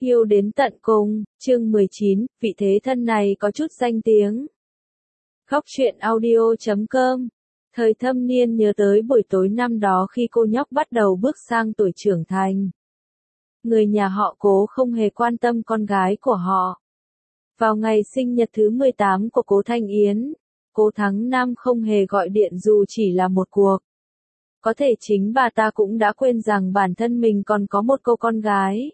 Yêu đến tận cùng, chương 19, vị thế thân này có chút danh tiếng. Khóc chuyện audio.com. Thời thâm niên nhớ tới buổi tối năm đó khi cô nhóc bắt đầu bước sang tuổi trưởng thành. Người nhà họ Cố không hề quan tâm con gái của họ. Vào ngày sinh nhật thứ 18 của Cố Thanh Yến, Cố Thắng Nam không hề gọi điện dù chỉ là một cuộc. Có thể chính bà ta cũng đã quên rằng bản thân mình còn có một cô con gái.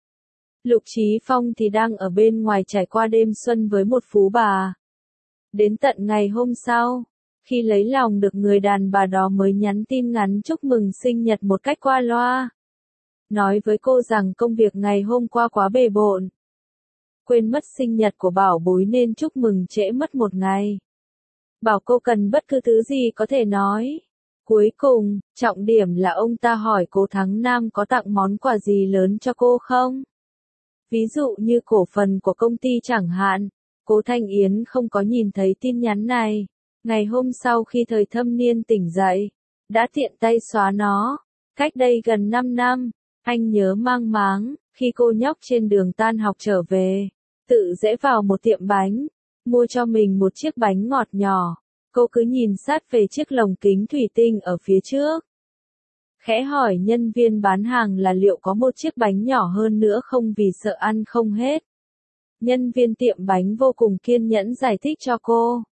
Lục Chí Phong thì đang ở bên ngoài trải qua đêm xuân với một phú bà. Đến tận ngày hôm sau, khi lấy lòng được người đàn bà đó mới nhắn tin ngắn chúc mừng sinh nhật một cách qua loa. Nói với cô rằng công việc ngày hôm qua quá bề bộn. Quên mất sinh nhật của bảo bối nên chúc mừng trễ mất một ngày. Bảo cô cần bất cứ thứ gì có thể nói. Cuối cùng, trọng điểm là ông ta hỏi Cố Thắng Nam có tặng món quà gì lớn cho cô không? Ví dụ như cổ phần của công ty chẳng hạn. Cố Thanh Yến không có nhìn thấy tin nhắn này. Ngày hôm sau khi thời thâm niên tỉnh dậy, đã tiện tay xóa nó. Cách đây gần 5 năm, anh nhớ mang máng, khi cô nhóc trên đường tan học trở về, tự rẽ vào một tiệm bánh, mua cho mình một chiếc bánh ngọt nhỏ. Cô cứ nhìn sát về chiếc lồng kính thủy tinh ở phía trước. Khẽ hỏi nhân viên bán hàng là liệu có một chiếc bánh nhỏ hơn nữa không vì sợ ăn không hết. Nhân viên tiệm bánh vô cùng kiên nhẫn giải thích cho cô.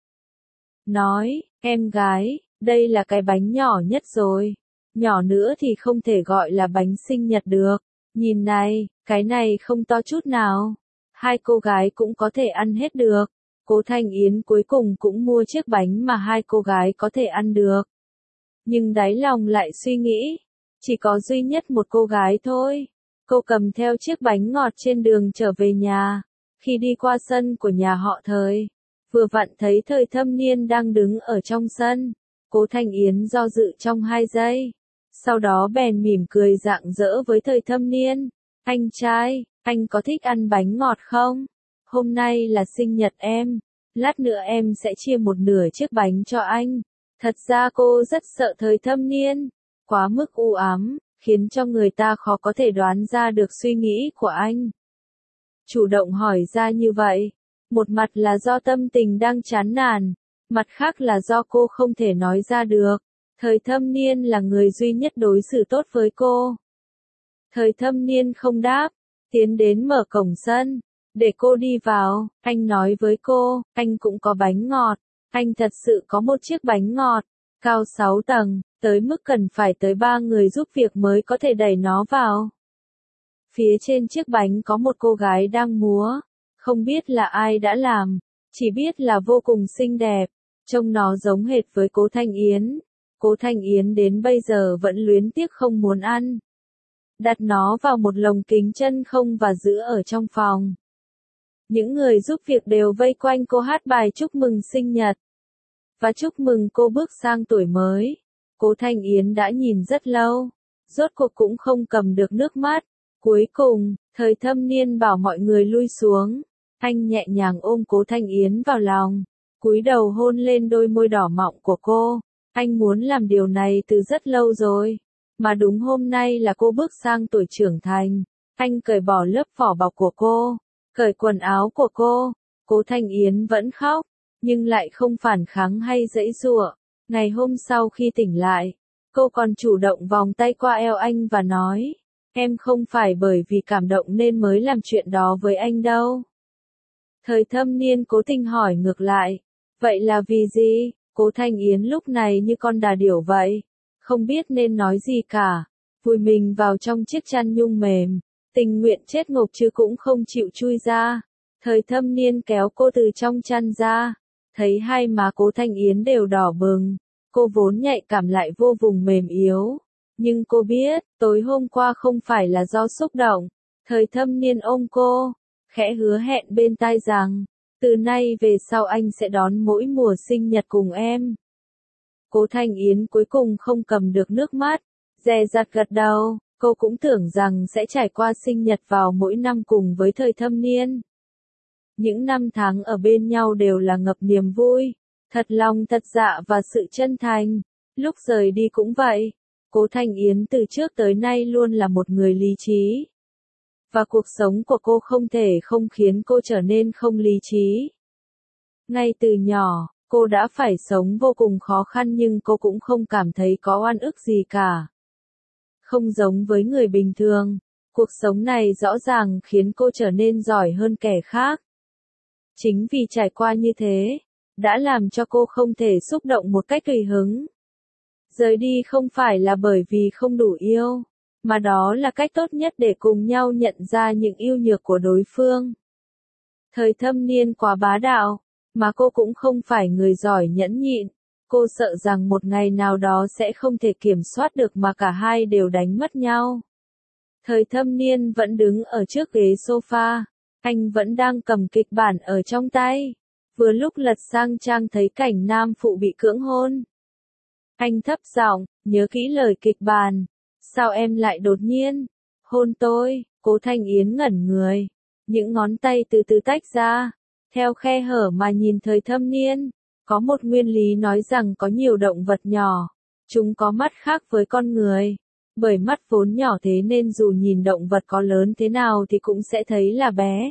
Nói, em gái, đây là cái bánh nhỏ nhất rồi. Nhỏ nữa thì không thể gọi là bánh sinh nhật được. Nhìn này, cái này không to chút nào. Hai cô gái cũng có thể ăn hết được. Cố Thanh Yến cuối cùng cũng mua chiếc bánh mà hai cô gái có thể ăn được. Nhưng đáy lòng lại suy nghĩ, chỉ có duy nhất một cô gái thôi. Cô cầm theo chiếc bánh ngọt trên đường trở về nhà. Khi đi qua sân của nhà họ Thời, vừa vặn thấy Thời thâm niên đang đứng ở trong sân. Cố Thanh Yến do dự trong 2 giây. Sau đó bèn mỉm cười rạng rỡ với Thời thâm niên. Anh trai, anh có thích ăn bánh ngọt không? Hôm nay là sinh nhật em. Lát nữa em sẽ chia một nửa chiếc bánh cho anh. Thật ra cô rất sợ Thời thâm niên. Quá mức u ám, khiến cho người ta khó có thể đoán ra được suy nghĩ của anh. Chủ động hỏi ra như vậy. Một mặt là do tâm tình đang chán nản. Mặt khác là do cô không thể nói ra được. Thời thâm niên là người duy nhất đối xử tốt với cô. Thời thâm niên không đáp. Tiến đến mở cổng sân. Để cô đi vào, anh nói với cô, anh cũng có bánh ngọt. Anh thật sự có một chiếc bánh ngọt, cao 6 tầng, tới mức cần phải tới 3 người giúp việc mới có thể đẩy nó vào. Phía trên chiếc bánh có một cô gái đang múa, không biết là ai đã làm, chỉ biết là vô cùng xinh đẹp, trông nó giống hệt với Cố Thanh Yến. Cố Thanh Yến đến bây giờ vẫn luyến tiếc không muốn ăn. Đặt nó vào một lồng kính chân không và giữ ở trong phòng. Những người giúp việc đều vây quanh cô hát bài chúc mừng sinh nhật. Và chúc mừng cô bước sang tuổi mới. Cố Thanh Yến đã nhìn rất lâu. Rốt cuộc cũng không cầm được nước mắt. Cuối cùng, Thời thâm niên bảo mọi người lui xuống. Anh nhẹ nhàng ôm Cố Thanh Yến vào lòng. Cúi đầu hôn lên đôi môi đỏ mọng của cô. Anh muốn làm điều này từ rất lâu rồi. Mà đúng hôm nay là cô bước sang tuổi trưởng thành. Anh cởi bỏ lớp vỏ bọc của cô. Cởi quần áo của cô. Cố Thanh Yến vẫn khóc. Nhưng lại không phản kháng hay giãy giụa. Ngày hôm sau khi tỉnh lại, cô còn chủ động vòng tay qua eo anh và nói, em không phải bởi vì cảm động nên mới làm chuyện đó với anh đâu. Thời thâm niên cố tình hỏi ngược lại, vậy là vì gì? Cố Thanh Yến lúc này như con đà điểu vậy, không biết nên nói gì cả, vùi mình vào trong chiếc chăn nhung mềm, tình nguyện chết ngộp chứ cũng không chịu chui ra. Thời thâm niên kéo cô từ trong chăn ra. Thấy hai má Cố Thanh Yến đều đỏ bừng, cô vốn nhạy cảm lại vô vùng mềm yếu. Nhưng cô biết, tối hôm qua không phải là do xúc động. Thời thâm niên ôm cô, khẽ hứa hẹn bên tai rằng, từ nay về sau anh sẽ đón mỗi mùa sinh nhật cùng em. Cố Thanh Yến cuối cùng không cầm được nước mắt, dè dặt gật đầu, cô cũng tưởng rằng sẽ trải qua sinh nhật vào mỗi năm cùng với Thời thâm niên. Những năm tháng ở bên nhau đều là ngập niềm vui, thật lòng thật dạ và sự chân thành. Lúc rời đi cũng vậy. Cố Thanh Yến từ trước tới nay luôn là một người lý trí. và cuộc sống của cô không thể không khiến cô trở nên không lý trí. Ngay từ nhỏ, cô đã phải sống vô cùng khó khăn nhưng cô cũng không cảm thấy có oan ức gì cả. Không giống với người bình thường, cuộc sống này rõ ràng khiến cô trở nên giỏi hơn kẻ khác. Chính vì trải qua như thế, đã làm cho cô không thể xúc động một cách tùy hứng. Rời đi không phải là bởi vì không đủ yêu, mà đó là cách tốt nhất để cùng nhau nhận ra những ưu nhược của đối phương. Thời thâm niên quá bá đạo, mà cô cũng không phải người giỏi nhẫn nhịn, cô sợ rằng một ngày nào đó sẽ không thể kiểm soát được mà cả hai đều đánh mất nhau. Thời thâm niên vẫn đứng ở trước ghế sofa, anh vẫn đang cầm kịch bản ở trong tay, vừa lúc lật sang trang thấy cảnh nam phụ bị cưỡng hôn. Anh thấp giọng, nhớ kỹ lời kịch bản, sao em lại đột nhiên hôn tôi? Cố Thanh Yến ngẩn người, những ngón tay từ từ tách ra, theo khe hở mà nhìn thời thâm niên. Có một nguyên lý nói rằng có nhiều động vật nhỏ, chúng có mắt khác với con người. Bởi mắt vốn nhỏ thế nên dù nhìn động vật có lớn thế nào thì cũng sẽ thấy là bé.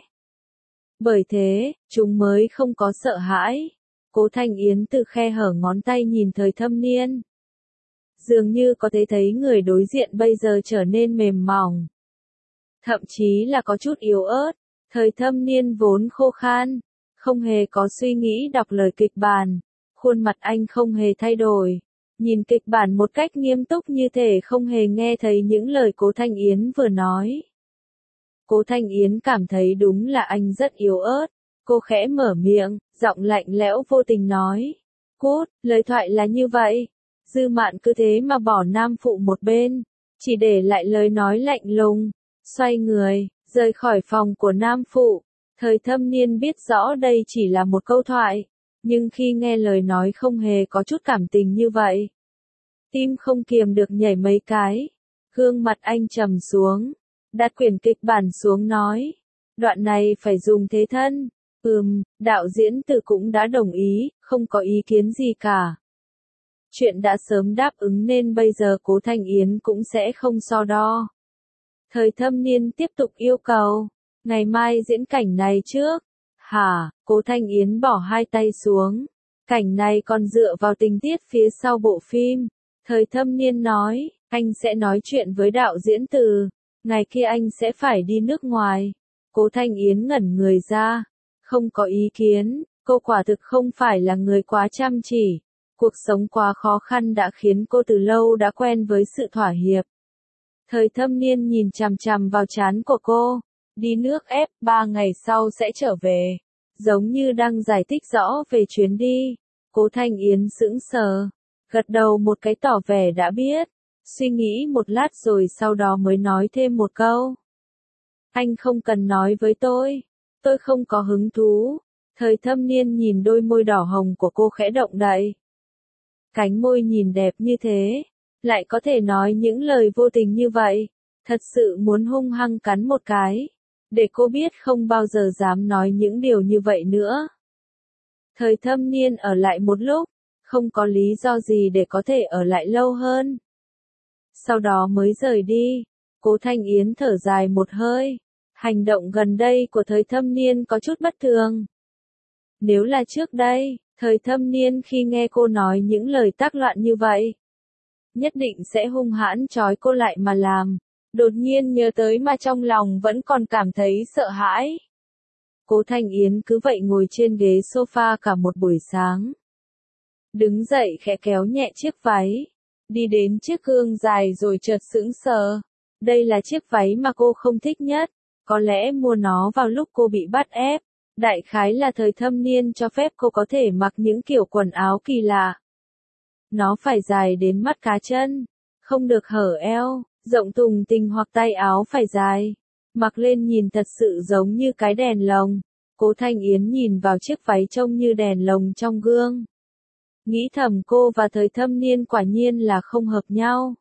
Bởi thế, chúng mới không có sợ hãi. Cố Thanh Yến từ khe hở ngón tay nhìn thời thâm niên. Dường như có thể thấy người đối diện bây giờ trở nên mềm mỏng. Thậm chí là có chút yếu ớt. Thời thâm niên vốn khô khan, không hề có suy nghĩ đọc lời kịch bản. Khuôn mặt anh không hề thay đổi. Nhìn kịch bản một cách nghiêm túc như thể không hề nghe thấy những lời Cố Thanh Yến vừa nói. Cố Thanh Yến cảm thấy đúng là anh rất yếu ớt. Cô khẽ mở miệng, giọng lạnh lẽo vô tình nói. Cút, lời thoại là như vậy. Dư Mạn cứ thế mà bỏ nam phụ một bên, chỉ để lại lời nói lạnh lùng. Xoay người, rời khỏi phòng của nam phụ. Thời thâm niên biết rõ đây chỉ là một câu thoại, nhưng khi nghe lời nói không hề có chút cảm tình như vậy. Tim không kiềm được nhảy mấy cái. Gương mặt anh trầm xuống, đặt quyển kịch bản xuống nói. Đoạn này phải dùng thế thân. Đạo diễn Từ cũng đã đồng ý, không có ý kiến gì cả. Chuyện đã sớm đáp ứng nên bây giờ Cố Thanh Yến cũng sẽ không so đo. Thời thâm niên tiếp tục yêu cầu. Ngày mai diễn cảnh này trước. Hả? Cố Thanh Yến bỏ hai tay xuống. Cảnh này còn dựa vào tình tiết phía sau bộ phim. Thời thâm niên nói, anh sẽ nói chuyện với đạo diễn Từ. Ngày kia anh sẽ phải đi nước ngoài. Cố Thanh Yến ngẩn người ra. Không có ý kiến, cô quả thực không phải là người quá chăm chỉ. Cuộc sống quá khó khăn đã khiến cô từ lâu đã quen với sự thỏa hiệp. Thời thâm niên nhìn chằm chằm vào trán của cô. Đi nước ép, 3 ngày sau sẽ trở về. Giống như đang giải thích rõ về chuyến đi. Cố Thanh Yến sững sờ. Gật đầu một cái tỏ vẻ đã biết. Suy nghĩ một lát rồi sau đó mới nói thêm một câu. Anh không cần nói với tôi. Tôi không có hứng thú. Thời thâm niên nhìn đôi môi đỏ hồng của cô khẽ động đậy. Cánh môi nhìn đẹp như thế. Lại có thể nói những lời vô tình như vậy. Thật sự muốn hung hăng cắn một cái. Để cô biết không bao giờ dám nói những điều như vậy nữa. Thời thâm niên ở lại một lúc. Không có lý do gì để có thể ở lại lâu hơn. Sau đó mới rời đi. Cố Thanh Yến thở dài một hơi. Hành động gần đây của thời thâm niên có chút bất thường. Nếu là trước đây, thời thâm niên khi nghe cô nói những lời tác loạn như vậy, nhất định sẽ hung hãn trói cô lại mà làm. Đột nhiên nhớ tới mà trong lòng vẫn còn cảm thấy sợ hãi. Cố Thanh Yến cứ vậy ngồi trên ghế sofa cả một buổi sáng. Đứng dậy khẽ kéo nhẹ chiếc váy. Đi đến chiếc gương dài rồi chợt sững sờ. Đây là chiếc váy mà cô không thích nhất. Có lẽ mua nó vào lúc cô bị bắt ép. Đại khái là thời thâm niên cho phép cô có thể mặc những kiểu quần áo kỳ lạ. Nó phải dài đến mắt cá chân. Không được hở eo, rộng tùng tình hoặc tay áo phải dài. Mặc lên nhìn thật sự giống như cái đèn lồng. Cố Thanh Yến nhìn vào chiếc váy trông như đèn lồng trong gương. Nghĩ thầm cô và thời thâm niên quả nhiên là không hợp nhau.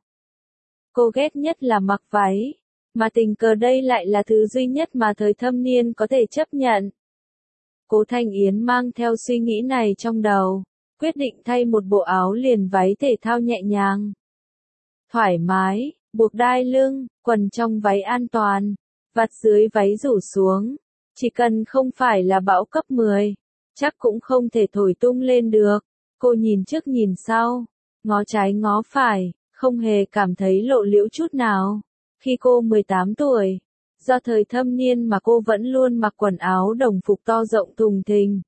Cô ghét nhất là mặc váy. Mà tình cờ đây lại là thứ duy nhất mà thời thâm niên có thể chấp nhận. Cố Thanh Yến mang theo suy nghĩ này trong đầu. Quyết định thay một bộ áo liền váy thể thao nhẹ nhàng. Thoải mái, buộc đai lưng, quần trong váy an toàn. vạt dưới váy rủ xuống. Chỉ cần không phải là bão cấp 10, chắc cũng không thể thổi tung lên được. Cô nhìn trước nhìn sau, ngó trái ngó phải, không hề cảm thấy lộ liễu chút nào. Khi cô 18 tuổi, do thời thâm niên mà cô vẫn luôn mặc quần áo đồng phục to rộng thùng thình.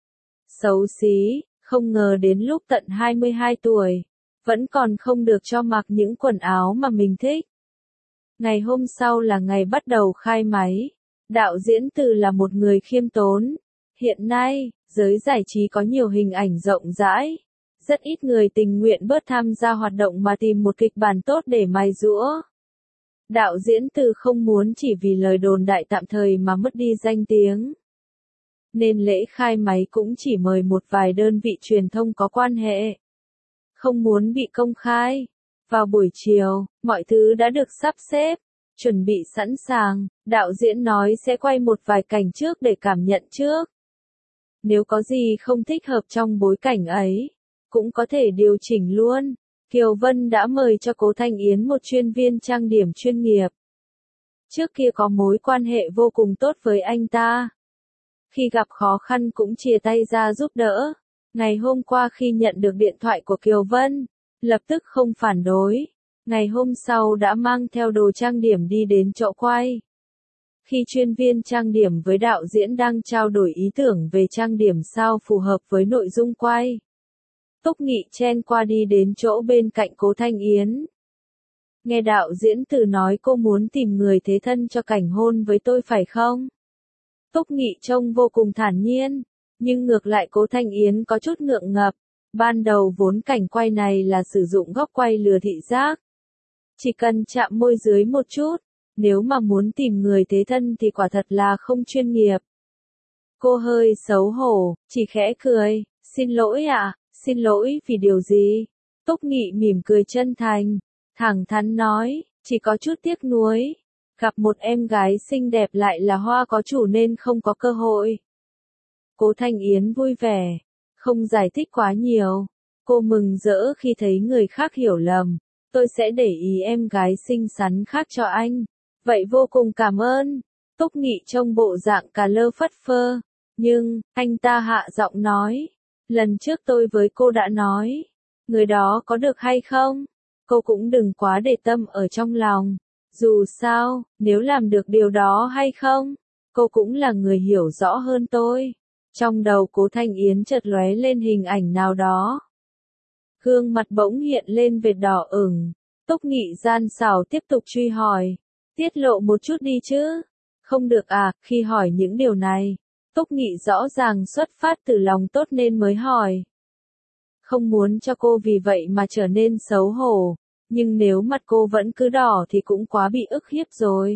Xấu xí, không ngờ đến lúc tận 22 tuổi, vẫn còn không được cho mặc những quần áo mà mình thích. Ngày hôm sau là ngày bắt đầu khai máy. Đạo diễn Từ là một người khiêm tốn. Hiện nay, giới giải trí có nhiều hình ảnh rộng rãi. Rất ít người tình nguyện bớt tham gia hoạt động mà tìm một kịch bản tốt để mài giũa. Đạo diễn Từ không muốn chỉ vì lời đồn đại tạm thời mà mất đi danh tiếng. Nên lễ khai máy cũng chỉ mời một vài đơn vị truyền thông có quan hệ. Không muốn bị công khai. Vào buổi chiều, mọi thứ đã được sắp xếp, chuẩn bị sẵn sàng, đạo diễn nói sẽ quay một vài cảnh trước để cảm nhận trước. Nếu có gì không thích hợp trong bối cảnh ấy, cũng có thể điều chỉnh luôn. Kiều Vân đã mời cho Cố Thanh Yến một chuyên viên trang điểm chuyên nghiệp. Trước kia có mối quan hệ vô cùng tốt với anh ta. Khi gặp khó khăn cũng chia tay ra giúp đỡ. Ngày hôm qua khi nhận được điện thoại của Kiều Vân, lập tức không phản đối. Ngày hôm sau đã mang theo đồ trang điểm đi đến chỗ quay. Khi chuyên viên trang điểm với đạo diễn đang trao đổi ý tưởng về trang điểm sao phù hợp với nội dung quay, Túc Nghị chen qua đi đến chỗ bên cạnh Cố Thanh Yến. Nghe đạo diễn Từ nói cô muốn tìm người thế thân cho cảnh hôn với tôi phải không? Túc Nghị trông vô cùng thản nhiên, nhưng ngược lại Cố Thanh Yến có chút ngượng ngập. Ban đầu vốn cảnh quay này là sử dụng góc quay lừa thị giác. Chỉ cần chạm môi dưới một chút, nếu mà muốn tìm người thế thân thì quả thật là không chuyên nghiệp. Cô hơi xấu hổ, chỉ khẽ cười, xin lỗi ạ, xin lỗi vì điều gì? Túc Nghị mỉm cười chân thành, thẳng thắn nói, chỉ có chút tiếc nuối. Gặp một em gái xinh đẹp lại là hoa có chủ nên không có cơ hội. Cố Thanh Yến vui vẻ, không giải thích quá nhiều. Cô mừng rỡ khi thấy người khác hiểu lầm. Tôi sẽ để ý em gái xinh xắn khác cho anh. Vậy vô cùng cảm ơn. Túc Nghị trông bộ dạng cà lơ phất phơ. Nhưng, anh ta hạ giọng nói. Lần trước tôi với cô đã nói. Người đó có được hay không? Cô cũng đừng quá để tâm ở trong lòng. Dù sao, nếu làm được điều đó hay không, cô cũng là người hiểu rõ hơn tôi. Trong đầu Cố Thanh Yến chợt lóe lên hình ảnh nào đó. Gương mặt bỗng hiện lên vệt đỏ ửng. Túc Nghị gian xảo tiếp tục truy hỏi. Tiết lộ một chút đi chứ. Không được à, khi hỏi những điều này. Túc Nghị rõ ràng xuất phát từ lòng tốt nên mới hỏi. Không muốn cho cô vì vậy mà trở nên xấu hổ. Nhưng nếu mặt cô vẫn cứ đỏ thì cũng quá bị ức hiếp rồi.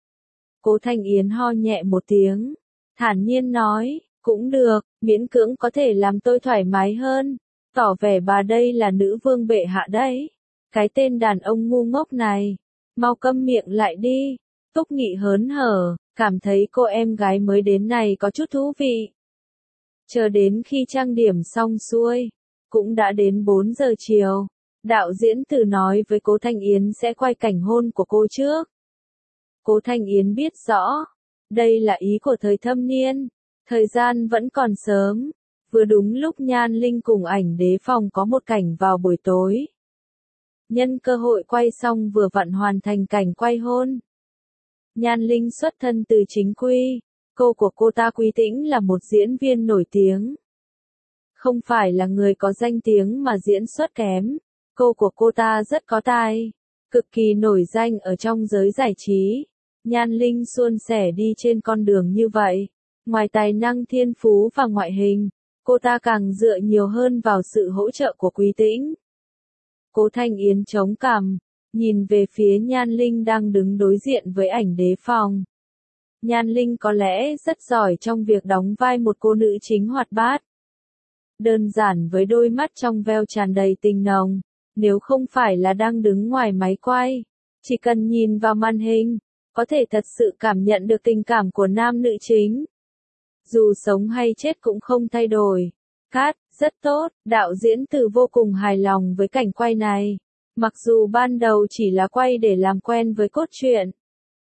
Cố Thanh Yến ho nhẹ một tiếng. Thản nhiên nói, cũng được, miễn cưỡng có thể làm tôi thoải mái hơn. Tỏ vẻ bà đây là nữ vương bệ hạ đấy. Cái tên đàn ông ngu ngốc này. Mau câm miệng lại đi. Túc Nghị hớn hở, cảm thấy cô em gái mới đến này có chút thú vị. Chờ đến khi trang điểm xong xuôi, cũng đã đến 4 giờ chiều. Đạo diễn Từ nói với Cố Thanh Yến sẽ quay cảnh hôn của cô trước. Cố Thanh Yến biết rõ, đây là ý của thời thâm niên. Thời gian vẫn còn sớm. Vừa đúng lúc Nhan Linh cùng Ảnh Đế Phong có một cảnh vào buổi tối. Nhân cơ hội quay xong vừa vặn hoàn thành cảnh quay hôn. Nhan Linh xuất thân từ chính quy. Cô của cô ta Quý Tĩnh là một diễn viên nổi tiếng. Không phải là người có danh tiếng mà diễn xuất kém. Cô của cô ta rất có tài. Cực kỳ nổi danh ở trong giới giải trí. Nhan Linh suôn sẻ đi trên con đường như vậy. Ngoài tài năng thiên phú và ngoại hình, cô ta càng dựa nhiều hơn vào sự hỗ trợ của Quý Tĩnh. Cố Thanh Yến chống cằm, nhìn về phía Nhan Linh đang đứng đối diện với Ảnh Đế Phong. Nhan Linh có lẽ rất giỏi trong việc đóng vai một cô nữ chính hoạt bát. Đơn giản với đôi mắt trong veo tràn đầy tình nồng, nếu không phải là đang đứng ngoài máy quay, chỉ cần nhìn vào màn hình, có thể thật sự cảm nhận được tình cảm của nam nữ chính. Dù sống hay chết cũng không thay đổi. Cát, rất tốt, đạo diễn Từ vô cùng hài lòng với cảnh quay này. Mặc dù ban đầu chỉ là quay để làm quen với cốt truyện.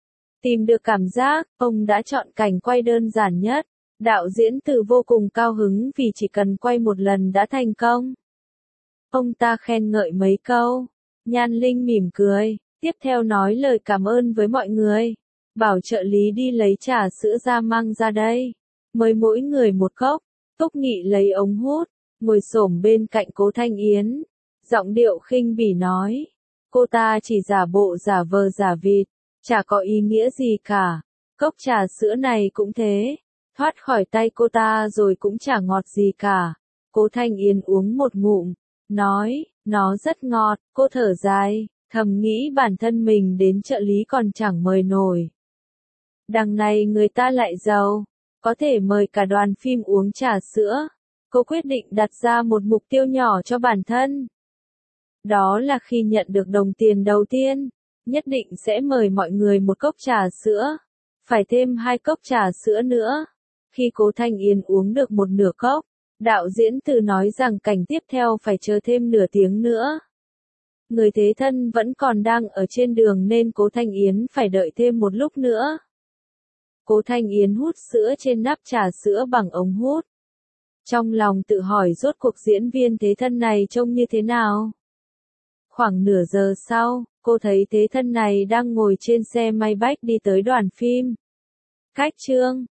Tìm được cảm giác, ông đã chọn cảnh quay đơn giản nhất. Đạo diễn Từ vô cùng cao hứng vì chỉ cần quay một lần đã thành công. Ông ta khen ngợi mấy câu. Nhan Linh mỉm cười, tiếp theo nói lời cảm ơn với mọi người. Bảo trợ lý đi lấy trà sữa ra mang ra đây. Mời mỗi người một cốc. Túc Nghị lấy ống hút, ngồi xổm bên cạnh Cố Thanh Yến. Giọng điệu khinh bỉ nói. Cô ta chỉ giả bộ giả vờ giả vịt, chả có ý nghĩa gì cả. Cốc trà sữa này cũng thế. Thoát khỏi tay cô ta rồi cũng chả ngọt gì cả. Cố Thanh Yến uống một ngụm, nói, nó rất ngọt, cô thở dài, thầm nghĩ bản thân mình đến trợ lý còn chẳng mời nổi. Đằng này người ta lại giàu, có thể mời cả đoàn phim uống trà sữa. Cô quyết định đặt ra một mục tiêu nhỏ cho bản thân. Đó là khi nhận được đồng tiền đầu tiên, nhất định sẽ mời mọi người một cốc trà sữa. Phải thêm 2 cốc trà sữa nữa. Khi Cố Thanh Yến uống được một nửa cốc, đạo diễn Từ nói rằng cảnh tiếp theo phải chờ thêm nửa tiếng nữa. Người thế thân vẫn còn đang ở trên đường nên Cố Thanh Yến phải đợi thêm một lúc nữa. Cố Thanh Yến hút sữa trên nắp trà sữa bằng ống hút. Trong lòng tự hỏi rốt cuộc diễn viên thế thân này trông như thế nào. Khoảng nửa giờ sau, cô thấy thế thân này đang ngồi trên xe Maybach đi tới đoàn phim. Khách trương,